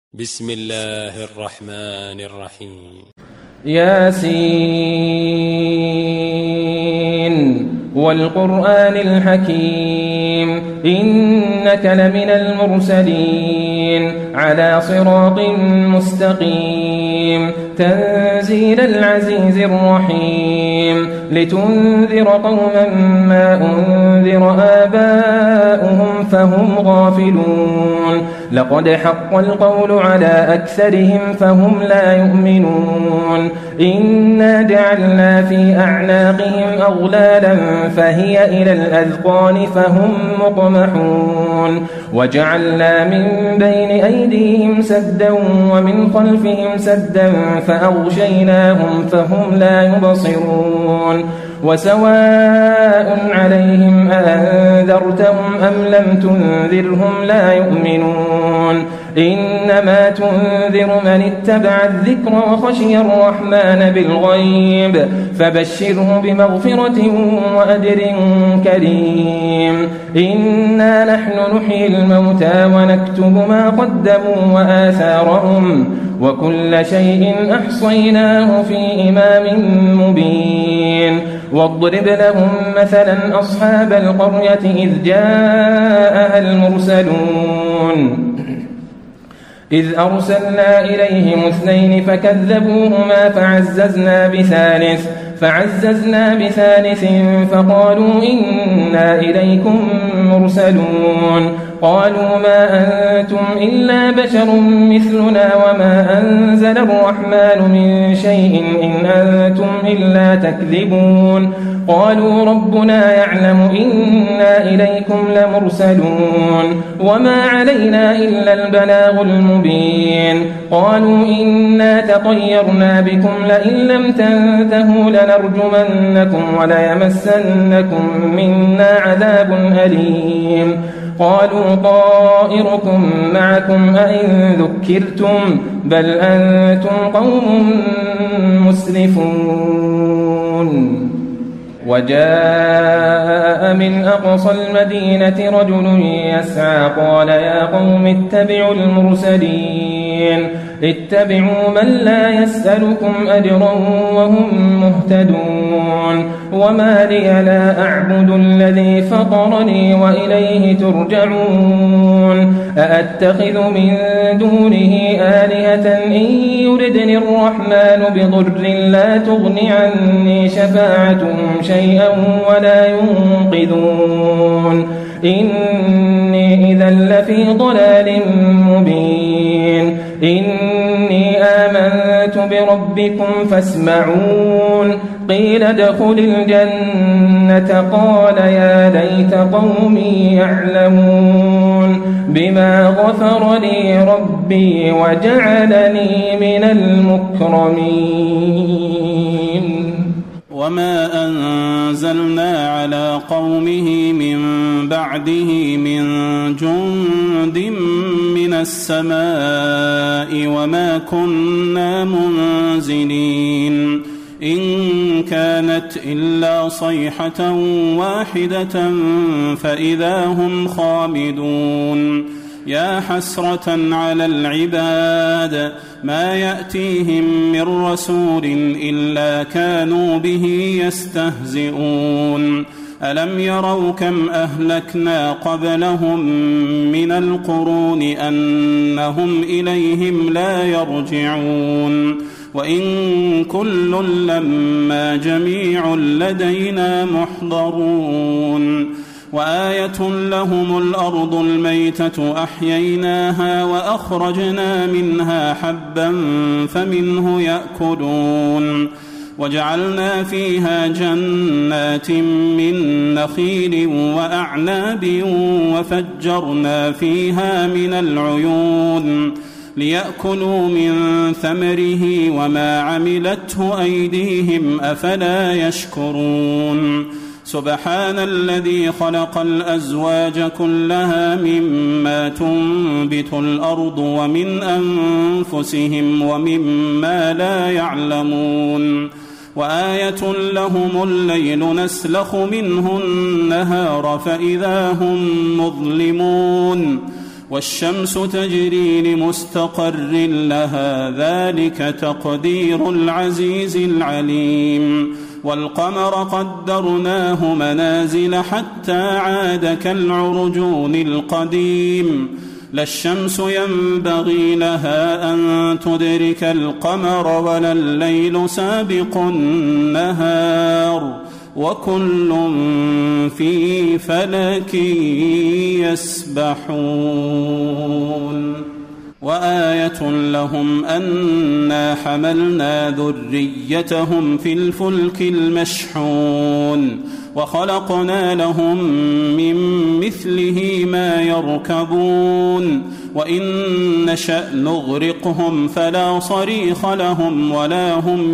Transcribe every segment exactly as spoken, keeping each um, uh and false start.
بسم الله الرحمن الرحيم. ياسين والقرآن الحكيم إنك لمن المرسلين على صراط مستقيم تنزيل العزيز الرحيم لتنذر قوما ما أنذر آباؤهم فهم غافلون لقد حق القول على أكثرهم فهم لا يؤمنون إنا جعلنا في أعناقهم أغلالا فهي إلى الأذقان فهم مقمحون وجعلنا من بين أيديهم سدا ومن خلفهم سدا فأغشيناهم فهم لا يبصرون وسواء عليهم أأنذرتهم أم لم تنذرهم لا يؤمنون إنما تنذر من اتبع الذكر وخشي الرحمن بالغيب فبشره بمغفرة وأجر كريم إنا نحن نحيي الموتى ونكتب ما قدموا وآثارهم وكل شيء أحصيناه في إمام مبين واضرب لهم مثلا أصحاب القرية إذ جاءها المرسلون إذ أرسلنا إليهم اثنين فكذبوهما فعززنا بثالث فعززنا بثالث فقالوا إنا إليكم مرسلون قالوا ما أنتم إلا بشر مثلنا وما أنزل الرحمن من شيء إن أنتم إلا تكذبون قالوا ربنا يعلم إنا إليكم لمرسلون وما علينا إلا البلاغ المبين قالوا إنا تطيرنا بكم لئن لم تنتهوا لنرجمنكم وليمسنكم منا عذاب أليم قالوا طائركم معكم أئن ذكرتم بل أنتم قوم مسرفون وجاء من أقصى المدينة رجل يسعى قال يا قوم اتبعوا المرسلين اتبعوا من لا يسألكم أجرا وهم مهتدون وما لي لا أعبد الذي فطرني وإليه ترجعون أأتخذ من دونه آلهة إن يردني الرحمن بضر لا تغن عني شفاعتهم شيئا ولا ينقذون إني إذا لفي ضلال مبين إني آمنت بربكم فاسمعون قيل ادخل الجنة قال يا ليت قومي يعلمون بما غفر لي ربي وجعلني من المكرمين وما أنزلنا على قومه من بعده من جند من السماء وما كنا منزلين إن كانت إلا صيحة واحدة فإذا هم خامدون يا حسرة على العباد ما يأتيهم من رسول إلا كانوا به يستهزئون ألم يروا كم أهلكنا قبلهم من القرون أنهم إليهم لا يرجعون وإن كل لما جميع لدينا محضرون وآية لهم الأرض الميتة أحييناها وأخرجنا منها حبا فمنه يأكلون وجعلنا فيها جنات من نخيل وأعناب وفجرنا فيها من العيون ليأكلوا من ثمره وما عملته أيديهم أفلا يشكرون سبحان الذي خلق الأزواج كلها مما تنبت الأرض ومن أنفسهم ومما لا يعلمون وآية لهم الليل نسلخ منه النهار فإذا هم مظلمون والشمس تجري لمستقر لها ذلك تقدير العزيز العليم والقمر قدرناه منازل حتى عاد كالعرجون القديم لا الشمس ينبغي لها أن تدرك القمر ولا الليل سابق النهار وكل في فلك يسبحون وآية لهم أنا حملنا ذريتهم في الفلك المشحون وخلقنا لهم من مثله ما يركبون وإن نشأ نغرقهم فلا صريخ لهم ولا هم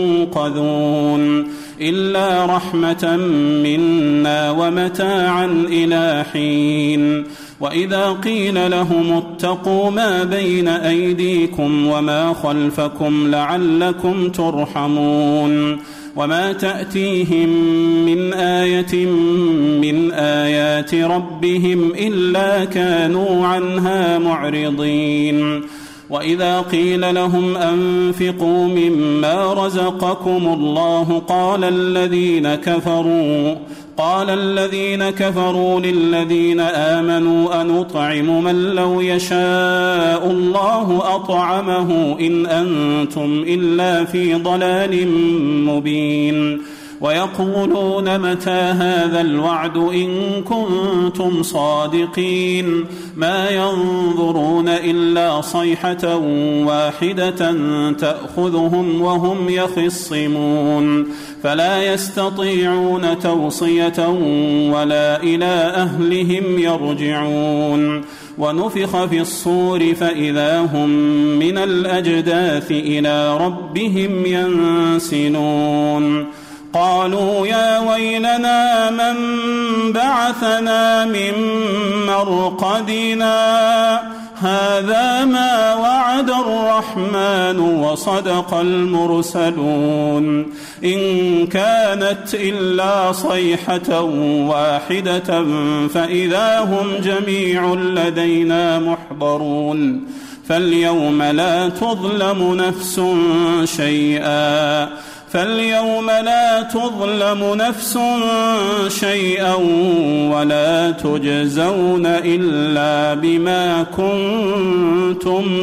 ينقذون إلا رحمة منا ومتاعا إلى حين وإذا قيل لهم اتقوا ما بين أيديكم وما خلفكم لعلكم ترحمون وما تأتيهم من آية من آيات ربهم إلا كانوا عنها معرضين وإذا قيل لهم أنفقوا مما رزقكم الله قال الذين كفروا قال الذين كفروا للذين آمنوا أنطعم من لو يشاء الله أطعمه إن أنتم إلا في ضلال مبين ويقولون متى هذا الوعد إن كنتم صادقين ما ينظرون إلا صيحة واحدة تأخذهم وهم يخصمون فلا يستطيعون توصية ولا إلى أهلهم يرجعون ونفخ في الصور فإذا هم من الأجداث إلى ربهم ينسلون قالوا يا ويلنا من بعثنا من مرقدنا هذا ما وعد الرحمن وصدق المرسلون إن كانت إلا صيحة واحدة فإذا هم جميع لدينا محضرون فاليوم لا تظلم نفس شيئا فاليوم لا تظلم نفس شيئا ولا تجزون إلا بما كنتم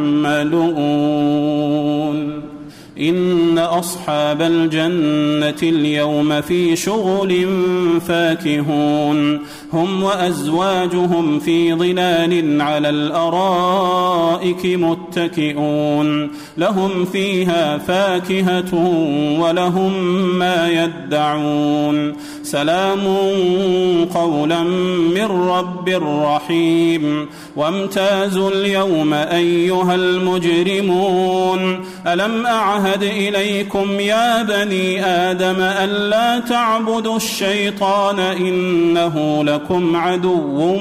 تعملون إن أصحاب الجنة اليوم في شغل فاكهون هم وأزواجهم في ظلال على الأرائك متكئون لهم فيها فاكهة ولهم ما يدعون سلام قولا من رب رحيم وامتازوا اليوم أيها المجرمون ألم أعهد إليكم يا بني آدم ألا تعبدوا الشيطان إنه لكم عدو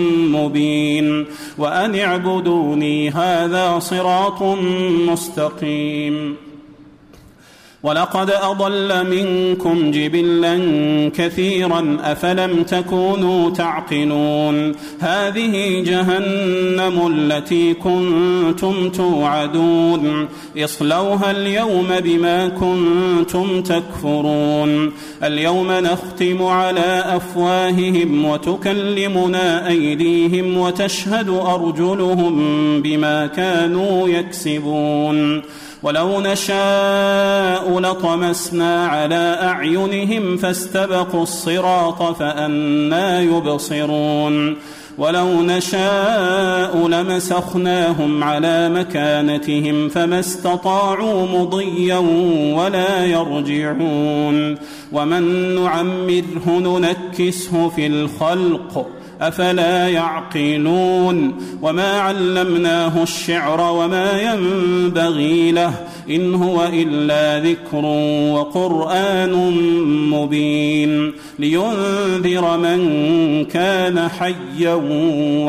مبين وأن اعبدوني هذا صراط مستقيم ولقد أضل منكم جبلا كثيرا أفلم تكونوا تعقلون هذه جهنم التي كنتم توعدون اصلوها اليوم بما كنتم تكفرون اليوم نختم على أفواههم وتكلمنا أيديهم وتشهد أرجلهم بما كانوا يكسبون ولو نشاء لطمسنا على أعينهم فاستبقوا الصراط فأنى يبصرون ولو نشاء لمسخناهم على مكانتهم فما استطاعوا مضيا ولا يرجعون ومن نعمره ننكسه في الخلق أفلا يعقلون وما علمناه الشعر وما ينبغي له إن هو إلا ذكر وقرآن مبين لينذر من كان حيا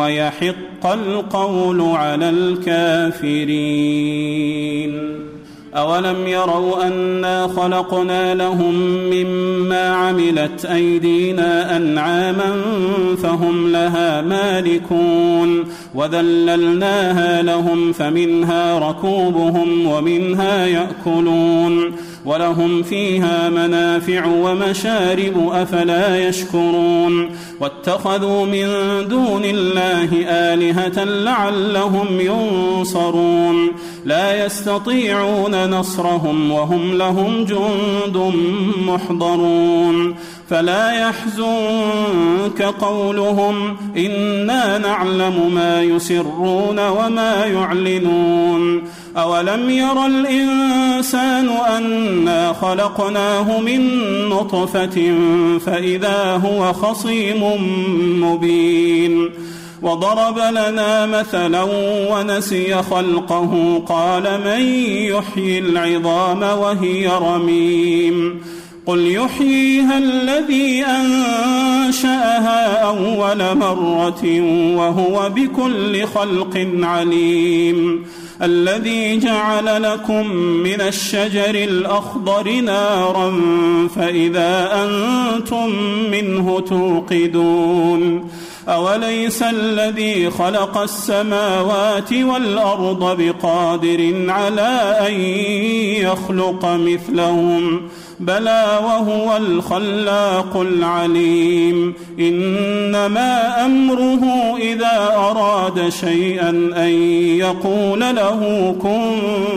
ويحق القول على الكافرين أولم يروا أنا خلقنا لهم مما عملت أيدينا أنعاما فهم لها مالكون وذللناها لهم فمنها ركوبهم ومنها يأكلون ولهم فيها منافع ومشارب أفلا يشكرون واتخذوا من دون الله آلهة لعلهم ينصرون لا يستطيعون نصرهم وهم لهم جند محضرون فلا يحزنك قولهم إنا نعلم ما يسرون وما يعلنون أولم ير الإنسان أنا خلقناه من نطفة فإذا هو خصيم مبين وضرب لنا مثلا ونسي خلقه قال من يحيي العظام وهي رميم قل يحييها الذي أنشأها أول مرة وهو بكل خلق عليم الذي جعل لكم من الشجر الأخضر نارا فإذا أنتم منه توقدون أوليس الذي خلق السماوات والأرض بقادر على أن يخلق مثلهم بلى وهو الخلاق العليم إنما أمره إذا أراد شيئا أن يقول له كن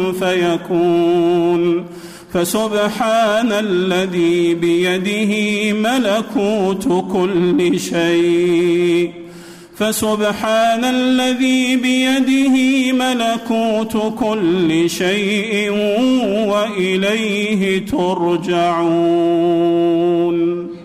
فيكون فسبحان الذي بيده ملكوت كل شيء فسبحان الذي بيده ملكوت كل شيء وإليه ترجعون.